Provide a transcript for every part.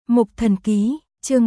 Mục Thần Ký, chương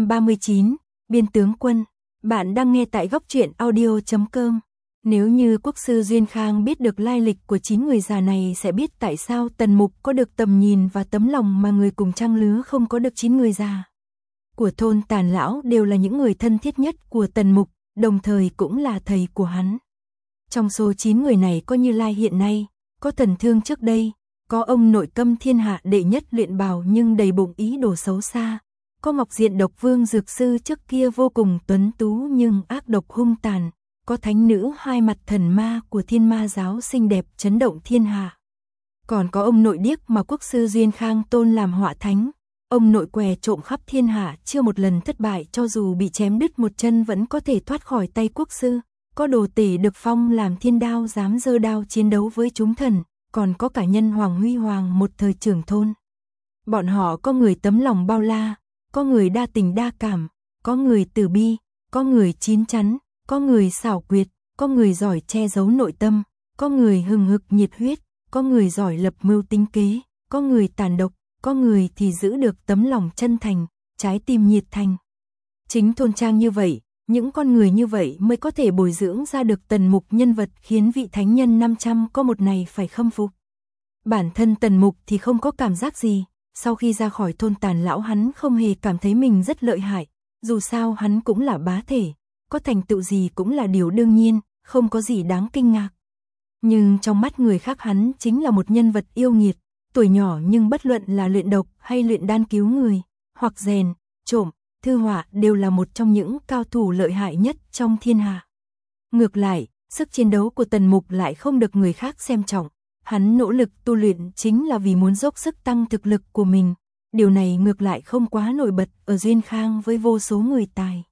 339, Biên Tướng Quân. Bạn đang nghe tại góc truyện audio.com. Nếu như quốc sư Duyên Khang biết được lai lịch của 9 người già này sẽ biết tại sao Tần Mục có được tầm nhìn và tấm lòng mà người cùng trang lứa không có được. 9 người già của thôn Tàn Lão đều là những người thân thiết nhất của Tần Mục, đồng thời cũng là thầy của hắn. Trong số 9 người này có Như Lai hiện nay, có Thần Thương trước đây, có ông nội Câm thiên hạ đệ nhất luyện bào nhưng đầy bụng ý đồ xấu xa, có Ngọc Diện Độc Vương Dược Sư trước kia vô cùng tuấn tú nhưng ác độc hung tàn, có thánh nữ hai mặt thần ma của Thiên Ma giáo xinh đẹp chấn động thiên hạ. Còn có ông nội điếc mà quốc sư Duyên Khang tôn làm họa thánh, ông nội què trộm khắp thiên hạ chưa một lần thất bại, cho dù bị chém đứt một chân vẫn có thể thoát khỏi tay quốc sư, có đồ tể được phong làm thiên đao dám giơ đao chiến đấu với chúng thần, còn có cả Nhân Hoàng Huy Hoàng một thời trưởng thôn. Bọn họ có người tấm lòng bao la, có người đa tình đa cảm, có người từ bi, có người chín chắn, có người xảo quyệt, có người giỏi che giấu nội tâm, có người hừng hực nhiệt huyết, có người giỏi lập mưu tính kế, có người tàn độc, có người thì giữ được tấm lòng chân thành, trái tim nhiệt thành. Chính thôn trang như vậy, những con người như vậy mới có thể bồi dưỡng ra được Tần Mục nhân vật khiến vị thánh nhân 500 có một này phải khâm phục. Bản thân Tần Mục thì không có cảm giác gì, sau khi ra khỏi thôn Tàn Lão hắn không hề cảm thấy mình rất lợi hại, dù sao hắn cũng là bá thể, có thành tựu gì cũng là điều đương nhiên, không có gì đáng kinh ngạc. Nhưng trong mắt người khác hắn chính là một nhân vật yêu nghiệt, tuổi nhỏ nhưng bất luận là luyện độc hay luyện đan cứu người, hoặc rèn, trộm, thư họa đều là một trong những cao thủ lợi hại nhất trong thiên hạ. Ngược lại, sức chiến đấu của Tần Mục lại không được người khác xem trọng, hắn nỗ lực tu luyện chính là vì muốn dốc sức tăng thực lực của mình, điều này ngược lại không quá nổi bật ở Duyên Khang với vô số người tài.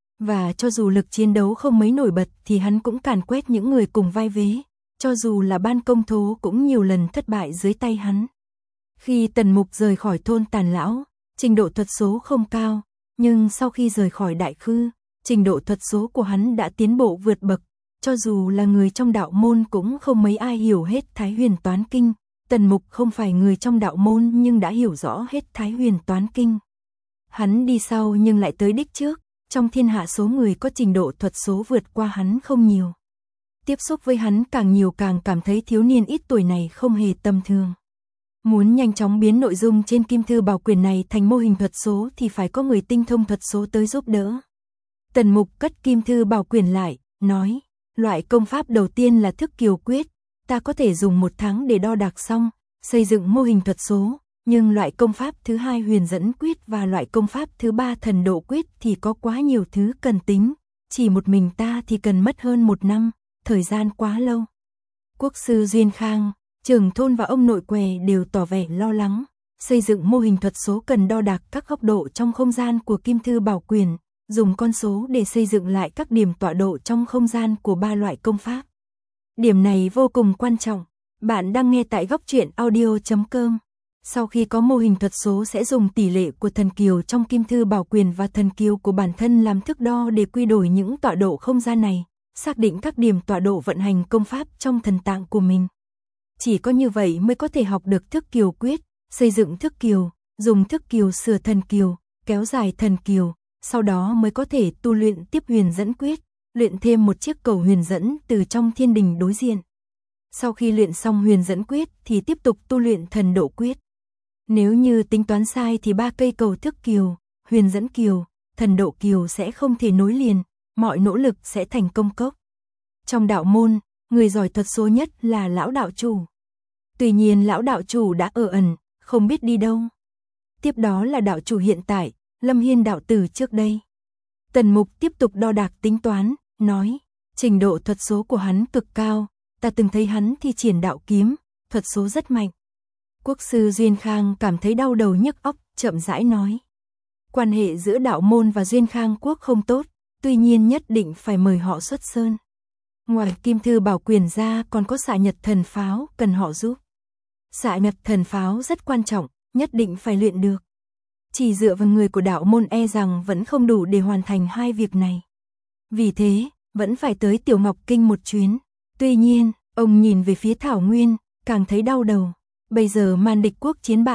Và cho dù lực chiến đấu không mấy nổi bật thì hắn cũng càn quét những người cùng vai vế, cho dù là Ban Công Thố cũng nhiều lần thất bại dưới tay hắn. Khi Tần Mục rời khỏi thôn Tàn Lão, trình độ thuật số không cao, nhưng sau khi rời khỏi Đại Khư, trình độ thuật số của hắn đã tiến bộ vượt bậc, cho dù là người trong đạo môn cũng không mấy ai hiểu hết Thái Huyền Toán Kinh. Tần Mục không phải người trong đạo môn nhưng đã hiểu rõ hết Thái Huyền Toán Kinh. Hắn đi sau nhưng lại tới đích trước, trong thiên hạ số người có trình độ thuật số vượt qua hắn không nhiều. Tiếp xúc với hắn càng nhiều càng cảm thấy thiếu niên ít tuổi này không hề tầm thường. Muốn nhanh chóng biến nội dung trên Kim Thư Bảo Quyển này thành mô hình thuật số thì phải có người tinh thông thuật số tới giúp đỡ. Tần Mục cất Kim Thư Bảo Quyển lại, nói, loại công pháp đầu tiên là Thức Kiều Quyết, ta có thể dùng 1 tháng để đo đạc xong, xây dựng mô hình thuật số, nhưng loại công pháp thứ 2 Huyền Dẫn Quyết và loại công pháp thứ 3 Thần Độ Quyết thì có quá nhiều thứ cần tính, chỉ một mình ta thì cần mất hơn 1 năm, thời gian quá lâu. Quốc sư Duyên Khang, trưởng thôn và ông nội què đều tỏ vẻ lo lắng, xây dựng mô hình thuật số cần đo đạc các góc độ trong không gian của Kim Thư Bảo Quyển, dùng con số để xây dựng lại các điểm tọa độ trong không gian của 3 loại công pháp. Điểm này vô cùng quan trọng. Bạn đang nghe tại góc truyện audio.com. Sau khi có mô hình thuật số sẽ dùng tỷ lệ của thần kiều trong Kim Thư Bảo Quyển và thần kiều của bản thân làm thước đo để quy đổi những tọa độ không gian này, xác định các điểm tọa độ vận hành công pháp trong thần tạng của mình. Chỉ có như vậy mới có thể học được Thức Kiều Quyết, xây dựng Thức Kiều, dùng Thức Kiều sửa thần kiều, kéo dài thần kiều, sau đó mới có thể tu luyện tiếp Huyền Dẫn Quyết, luyện thêm một chiếc cầu huyền dẫn từ trong thiên đình đối diện. Sau khi luyện xong Huyền Dẫn Quyết thì tiếp tục tu luyện Thần Độ Quyết. Nếu như tính toán sai thì 3 cây cầu Thức Kiều, Huyền Dẫn Kiều, Thần Độ Kiều sẽ không thể nối liền, mọi nỗ lực sẽ thành công cốc. Trong đạo môn, người giỏi thuật số nhất là lão đạo chủ. Tuy nhiên lão đạo chủ đã ở ẩn, không biết đi đâu. Tiếp đó là đạo chủ hiện tại, Lâm Hiên đạo tử trước đây. Tần Mục tiếp tục đo đạc tính toán, nói, trình độ thuật số của hắn cực cao, ta từng thấy hắn thi triển đạo kiếm, thuật số rất mạnh. Quốc sư Duyên Khang cảm thấy đau đầu nhức óc, chậm rãi nói. Quan hệ giữa đạo môn và Duyên Khang quốc không tốt, tuy nhiên nhất định phải mời họ xuất sơn. Ngoài Kim Thư Bảo Quyển ra còn có Xạ Nhật Thần Pháo cần họ giúp. Xạ Nhật Thần Pháo rất quan trọng, nhất định phải luyện được. Chỉ dựa vào người của đạo môn e rằng vẫn không đủ để hoàn thành 2 việc này. Vì thế, vẫn phải tới Tiểu Ngọc Kinh một chuyến. Tuy nhiên, ông nhìn về phía Thảo Nguyên, càng thấy đau đầu. Bây giờ Man Địch quốc chiến bại,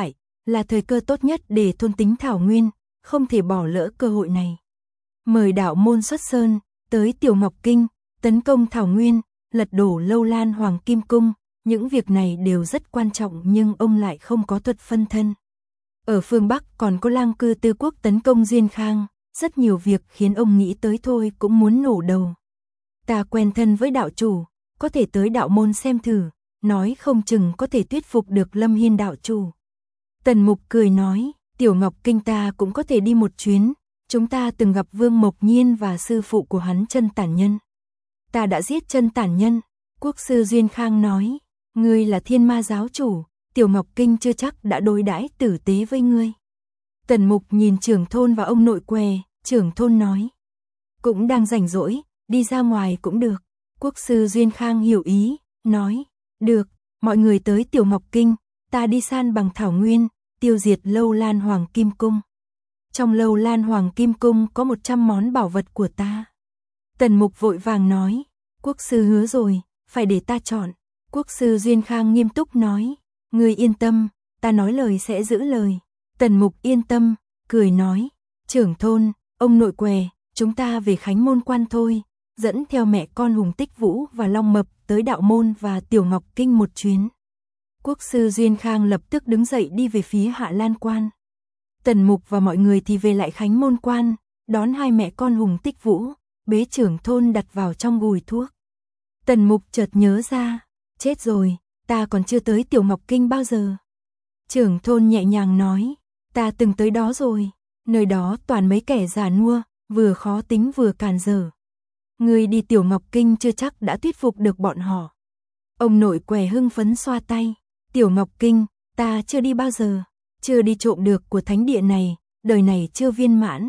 là thời cơ tốt nhất để thôn tính Thảo Nguyên, không thể bỏ lỡ cơ hội này. Mời đạo môn xuất sơn, tới Tiểu Ngọc Kinh, tấn công Thảo Nguyên, lật đổ Lâu Lan Hoàng Kim Cung, những việc này đều rất quan trọng nhưng ông lại không có thuật phân thân. Ở phương Bắc còn có Lang Cư Tư Quốc tấn công Duyên Khang, rất nhiều việc khiến ông nghĩ tới thôi cũng muốn nổ đầu. Ta quen thân với đạo chủ, có thể tới đạo môn xem thử, nói không chừng có thể thuyết phục được Lâm Hiên đạo chủ. Tần Mục cười nói, Tiểu Ngọc Kinh ta cũng có thể đi một chuyến, chúng ta từng gặp Vương Mộc Nhiên và sư phụ của hắn Chân Tản Nhân. Ta đã giết Chân Tản Nhân. Quốc sư Duyên Khang nói, ngươi là Thiên Ma giáo chủ, Tiểu Ngọc Kinh chưa chắc đã đối đãi tử tế với ngươi. Tần Mục nhìn trưởng thôn và ông nội què, trưởng thôn nói, cũng đang rảnh rỗi, đi ra ngoài cũng được. Quốc sư Duyên Khang hiểu ý, nói, được, mọi người tới Tiểu Ngọc Kinh, ta đi san bằng Thảo Nguyên, tiêu diệt Lâu Lan Hoàng Kim Cung. Trong Lâu Lan Hoàng Kim Cung có 100 món bảo vật của ta. Tần Mục vội vàng nói, quốc sư hứa rồi, phải để ta chọn. Quốc sư Duyên Khang nghiêm túc nói, ngươi yên tâm, ta nói lời sẽ giữ lời. Tần Mục yên tâm, cười nói, trưởng thôn, ông nội què, chúng ta về Khánh Môn Quan thôi, dẫn theo mẹ con Hùng Tích Vũ và Long Mập tới đạo môn và Tiểu Ngọc Kinh một chuyến. Quốc sư Duyên Khang lập tức đứng dậy đi về phía Hạ Lan Quan. Tần Mục và mọi người thì về lại Khánh Môn Quan, đón hai mẹ con Hùng Tích Vũ, bế trưởng thôn đặt vào trong gùi thuốc. Tần Mục chợt nhớ ra, chết rồi, ta còn chưa tới Tiểu Ngọc Kinh bao giờ. Trưởng thôn nhẹ nhàng nói, ta từng tới đó rồi, nơi đó toàn mấy kẻ già nua, vừa khó tính vừa càn dở. Ngươi đi Tiểu Ngọc Kinh chưa chắc đã thuyết phục được bọn họ. Ông nội què hưng phấn xoa tay, Tiểu Ngọc Kinh, ta chưa đi bao giờ, chưa đi trộm được của thánh địa này, đời này chưa viên mãn.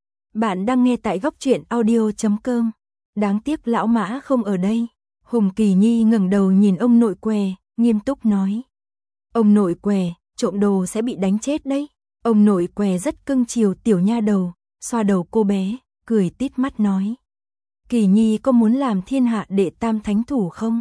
Bạn đang nghe tại góc truyện audio.com. Đáng tiếc lão Mã không ở đây. Hùng Kỳ Nhi ngẩng đầu nhìn ông nội què, nghiêm túc nói. Ông nội què, trộm đồ sẽ bị đánh chết đấy. Ông nội què rất cưng chiều tiểu nha đầu, xoa đầu cô bé, cười tít mắt nói. Kỳ Nhi có muốn làm thiên hạ đệ tam thánh thủ không?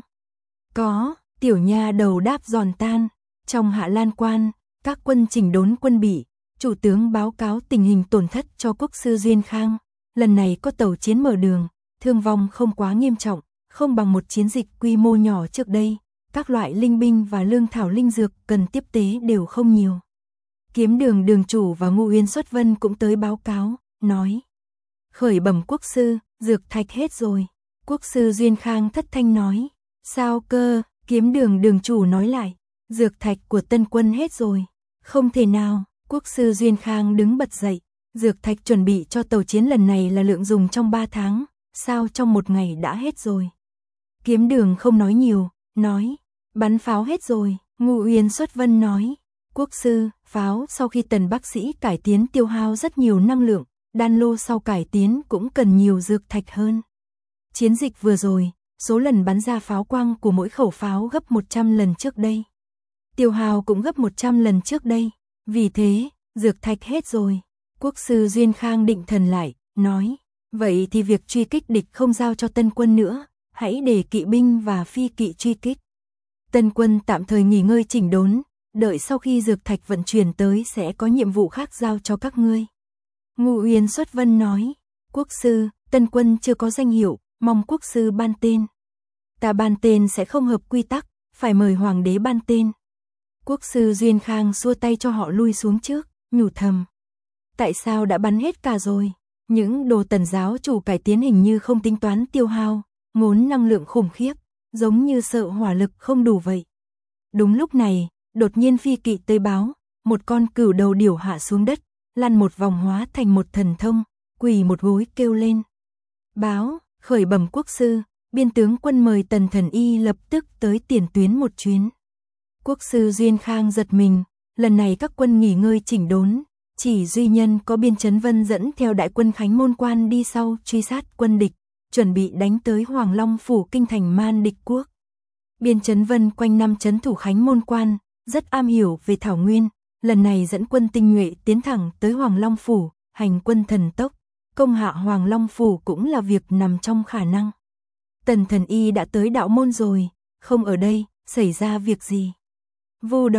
Có, tiểu nha đầu đáp giòn tan. Trong Hạ Lan Quan, các quân chỉnh đốn quân bị, chủ tướng báo cáo tình hình tổn thất cho quốc sư Duyên Khang. Lần này có tàu chiến mở đường, thương vong không quá nghiêm trọng, không bằng một chiến dịch quy mô nhỏ trước đây. Các loại linh binh và lương thảo linh dược cần tiếp tế đều không nhiều. Kiếm đường đường chủ và Ngũ Uyên Xuất Vân cũng tới báo cáo, nói. Khởi bẩm quốc sư, dược thạch hết rồi. Quốc sư Duyên Khang thất thanh nói. Sao cơ? Kiếm đường đường chủ nói lại. Dược thạch của Tân Quân hết rồi. Không thể nào. Quốc sư Duyên Khang đứng bật dậy. Dược thạch chuẩn bị cho tàu chiến lần này là lượng dùng trong 3 tháng. Sao trong 1 ngày đã hết rồi? Kiếm đường không nói nhiều, nói. Bắn pháo hết rồi. Ngũ Uyên Xuất Vân nói. Quốc sư, pháo sau khi Tần bác sĩ cải tiến tiêu hao rất nhiều năng lượng. Đan lô sau cải tiến cũng cần nhiều dược thạch hơn. Chiến dịch vừa rồi, số lần bắn ra pháo quang của mỗi khẩu pháo gấp 100 lần trước đây. Tiêu hao cũng gấp 100 lần trước đây. Vì thế, dược thạch hết rồi. Quốc sư Duyên Khang định thần lại, nói. Vậy thì việc truy kích địch không giao cho Tân Quân nữa, hãy để kỵ binh và phi kỵ truy kích. Tân Quân tạm thời nghỉ ngơi chỉnh đốn, đợi sau khi dược thạch vận chuyển tới sẽ có nhiệm vụ khác giao cho các ngươi. Ngũ Uyên Xuất Vân nói, quốc sư, Tân Quân chưa có danh hiệu, mong quốc sư ban tên. Ta ban tên sẽ không hợp quy tắc, phải mời hoàng đế ban tên. Quốc sư Duyên Khang xua tay cho họ lui xuống trước, nhủ thầm. Tại sao đã bắn hết cả rồi? Những đồ Tần giáo chủ cải tiến hình như không tính toán tiêu hao, ngốn năng lượng khủng khiếp, giống như sợ hỏa lực không đủ vậy. Đúng lúc này, đột nhiên phi kỵ tới báo, một con cừu đầu điểu hạ xuống đất, lăn một vòng hóa thành một thần thông, quỳ một gối kêu lên. Báo, khởi bẩm quốc sư, biên tướng quân mời Tần thần y lập tức tới tiền tuyến một chuyến. Quốc sư Duyên Khang giật mình, lần này các quân nghỉ ngơi chỉnh đốn, chỉ duy nhân có Biên Chấn Vân dẫn theo đại quân Khánh Môn Quan đi sau truy sát quân địch, chuẩn bị đánh tới Hoàng Long phủ kinh thành Man địch quốc. Biên Chấn Vân quanh năm trấn thủ Khánh Môn Quan, rất am hiểu về Thảo Nguyên, lần này dẫn quân tinh nhuệ tiến thẳng tới Hoàng Long phủ, hành quân thần tốc, công hạ Hoàng Long phủ cũng là việc nằm trong khả năng. Tần thần y đã tới đạo môn rồi, không ở đây, xảy ra việc gì? Vô độc,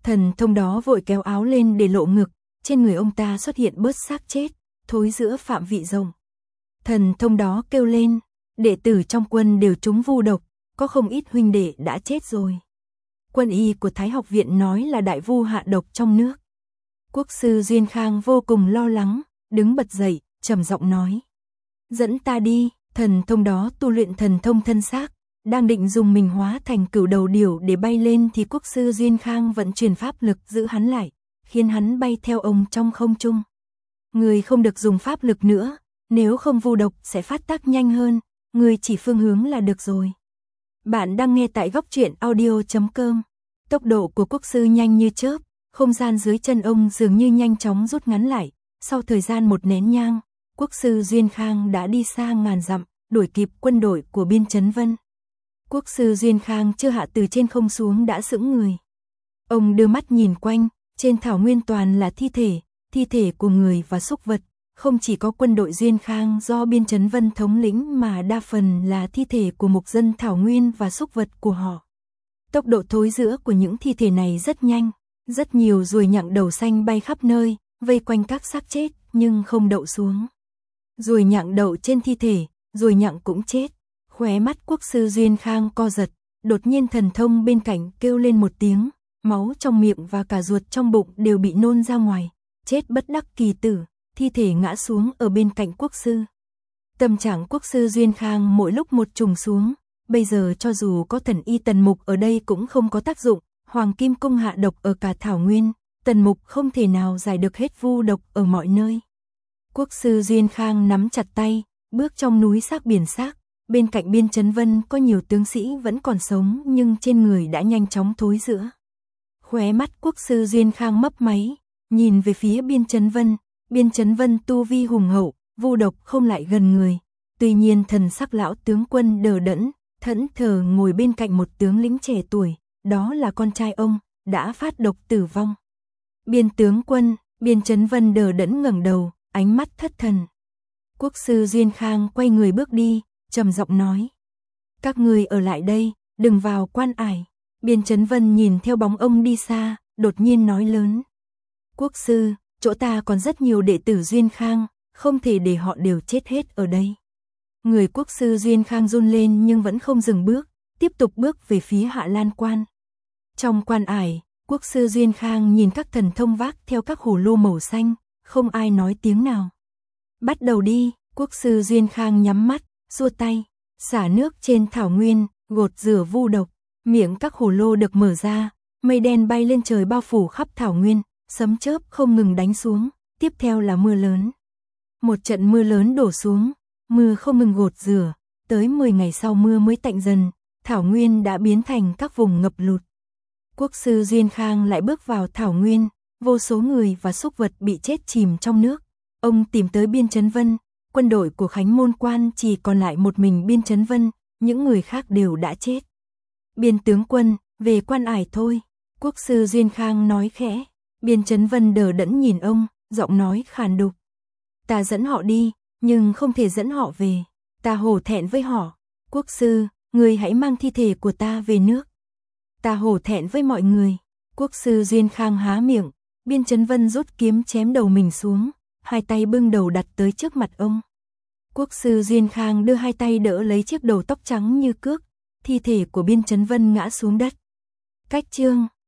Thần thông đó vội kéo áo lên để lộ ngực, trên người ông ta xuất hiện bớt xác chết, thối rữa phạm vị rộng. Thần thông đó kêu lên, đệ tử trong quân đều trúng vu độc, có không ít huynh đệ đã chết rồi. Quân y của Thái học viện nói là đại vu hạ độc trong nước. Quốc sư Duyên Khang vô cùng lo lắng, đứng bật dậy, trầm giọng nói. Dẫn ta đi, thần thông đó tu luyện thần thông thân xác, đang định dùng mình hóa thành cửu đầu điểu để bay lên thì quốc sư Duyên Khang vận chuyển pháp lực giữ hắn lại, khiến hắn bay theo ông trong không trung. Người không được dùng pháp lực nữa, nếu không vu độc sẽ phát tác nhanh hơn, người chỉ phương hướng là được rồi. Bạn đang nghe tại góc truyện audio.com. Tốc độ của quốc sư nhanh như chớp, không gian dưới chân ông dường như nhanh chóng rút ngắn lại, sau thời gian một nén nhang, quốc sư Duyên Khang đã đi xa ngàn dặm, đuổi kịp quân đội của Biên Chấn Vân. Quốc sư Duyên Khang chưa hạ từ trên không xuống đã sững người. Ông đưa mắt nhìn quanh, trên thảo nguyên toàn là thi thể của người và súc vật, không chỉ có quân đội Duyên Khang do Biên Chấn Vân thống lĩnh mà đa phần là thi thể của mục dân thảo nguyên và súc vật của họ. Tốc độ thối rữa của những thi thể này rất nhanh, rất nhiều ruồi nhặng đầu xanh bay khắp nơi, vây quanh các xác chết nhưng không đậu xuống. Ruồi nhặng đậu trên thi thể, ruồi nhặng cũng chết. Khóe mắt quốc sư Duyên Khang co giật, đột nhiên thần thông bên cạnh kêu lên một tiếng, máu trong miệng và cả ruột trong bụng đều bị nôn ra ngoài, chết bất đắc kỳ tử, thi thể ngã xuống ở bên cạnh quốc sư. Tâm trạng quốc sư Duyên Khang mỗi lúc một trùng xuống, bây giờ cho dù có thần y Tần Mục ở đây cũng không có tác dụng, Hoàng Kim Cung hạ độc ở cả thảo nguyên, Tần Mục không thể nào giải được hết vu độc ở mọi nơi. Quốc sư Duyên Khang nắm chặt tay, bước trong núi xác biển xác. Bên cạnh Biên Chấn Vân có nhiều tướng sĩ vẫn còn sống nhưng trên người đã nhanh chóng thối rữa. Khóe mắt quốc sư Duyên Khang mấp máy, nhìn về phía Biên Chấn Vân. Biên Chấn Vân tu vi hùng hậu, vu độc không lại gần người. Tuy nhiên thần sắc lão tướng quân đờ đẫn, thẫn thờ ngồi bên cạnh một tướng lĩnh trẻ tuổi, đó là con trai ông, đã phát độc tử vong. Biên tướng quân, Biên Chấn Vân đờ đẫn ngẩng đầu, ánh mắt thất thần. Quốc sư Duyên Khang quay người bước đi, trầm giọng nói. Các người ở lại đây, đừng vào quan ải. Biên Chấn Vân nhìn theo bóng ông đi xa, đột nhiên nói lớn. Quốc sư, chỗ ta còn rất nhiều đệ tử Duyên Khang, không thể để họ đều chết hết ở đây. Người quốc sư Duyên Khang run lên nhưng vẫn không dừng bước, tiếp tục bước về phía Hạ Lan Quan. Trong quan ải, quốc sư Duyên Khang nhìn các thần thông vác theo các hồ lô màu xanh, không ai nói tiếng nào. Bắt đầu đi, quốc sư Duyên Khang nhắm mắt, xua tay, xả nước trên thảo nguyên, gột rửa vu độc, miệng các hồ lô được mở ra, mây đen bay lên trời bao phủ khắp thảo nguyên, sấm chớp không ngừng đánh xuống, tiếp theo là mưa lớn. Một trận mưa lớn đổ xuống, mưa không ngừng gột rửa, tới 10 ngày sau mưa mới tạnh dần, thảo nguyên đã biến thành các vùng ngập lụt. Quốc sư Duyên Khang lại bước vào thảo nguyên, vô số người và súc vật bị chết chìm trong nước. Ông tìm tới Biên Chấn Vân, quân đội của Khánh Môn Quan chỉ còn lại một mình Biên Chấn Vân, những người khác đều đã chết. Biên tướng quân, về quan ải thôi, quốc sư Duyên Khang nói khẽ. Biên Chấn Vân đờ đẫn nhìn ông, giọng nói khàn đục. Ta dẫn họ đi, nhưng không thể dẫn họ về, ta hổ thẹn với họ. Quốc sư, người hãy mang thi thể của ta về nước. Ta hổ thẹn với mọi người. Quốc sư Duyên Khang há miệng, Biên Chấn Vân rút kiếm chém đầu mình xuống, hai tay bưng đầu đặt tới trước mặt ông. Quốc sư Duyên Khang đưa hai tay đỡ lấy chiếc đầu tóc trắng như cước, thi thể của Biên Chấn Vân ngã xuống đất. Cách chương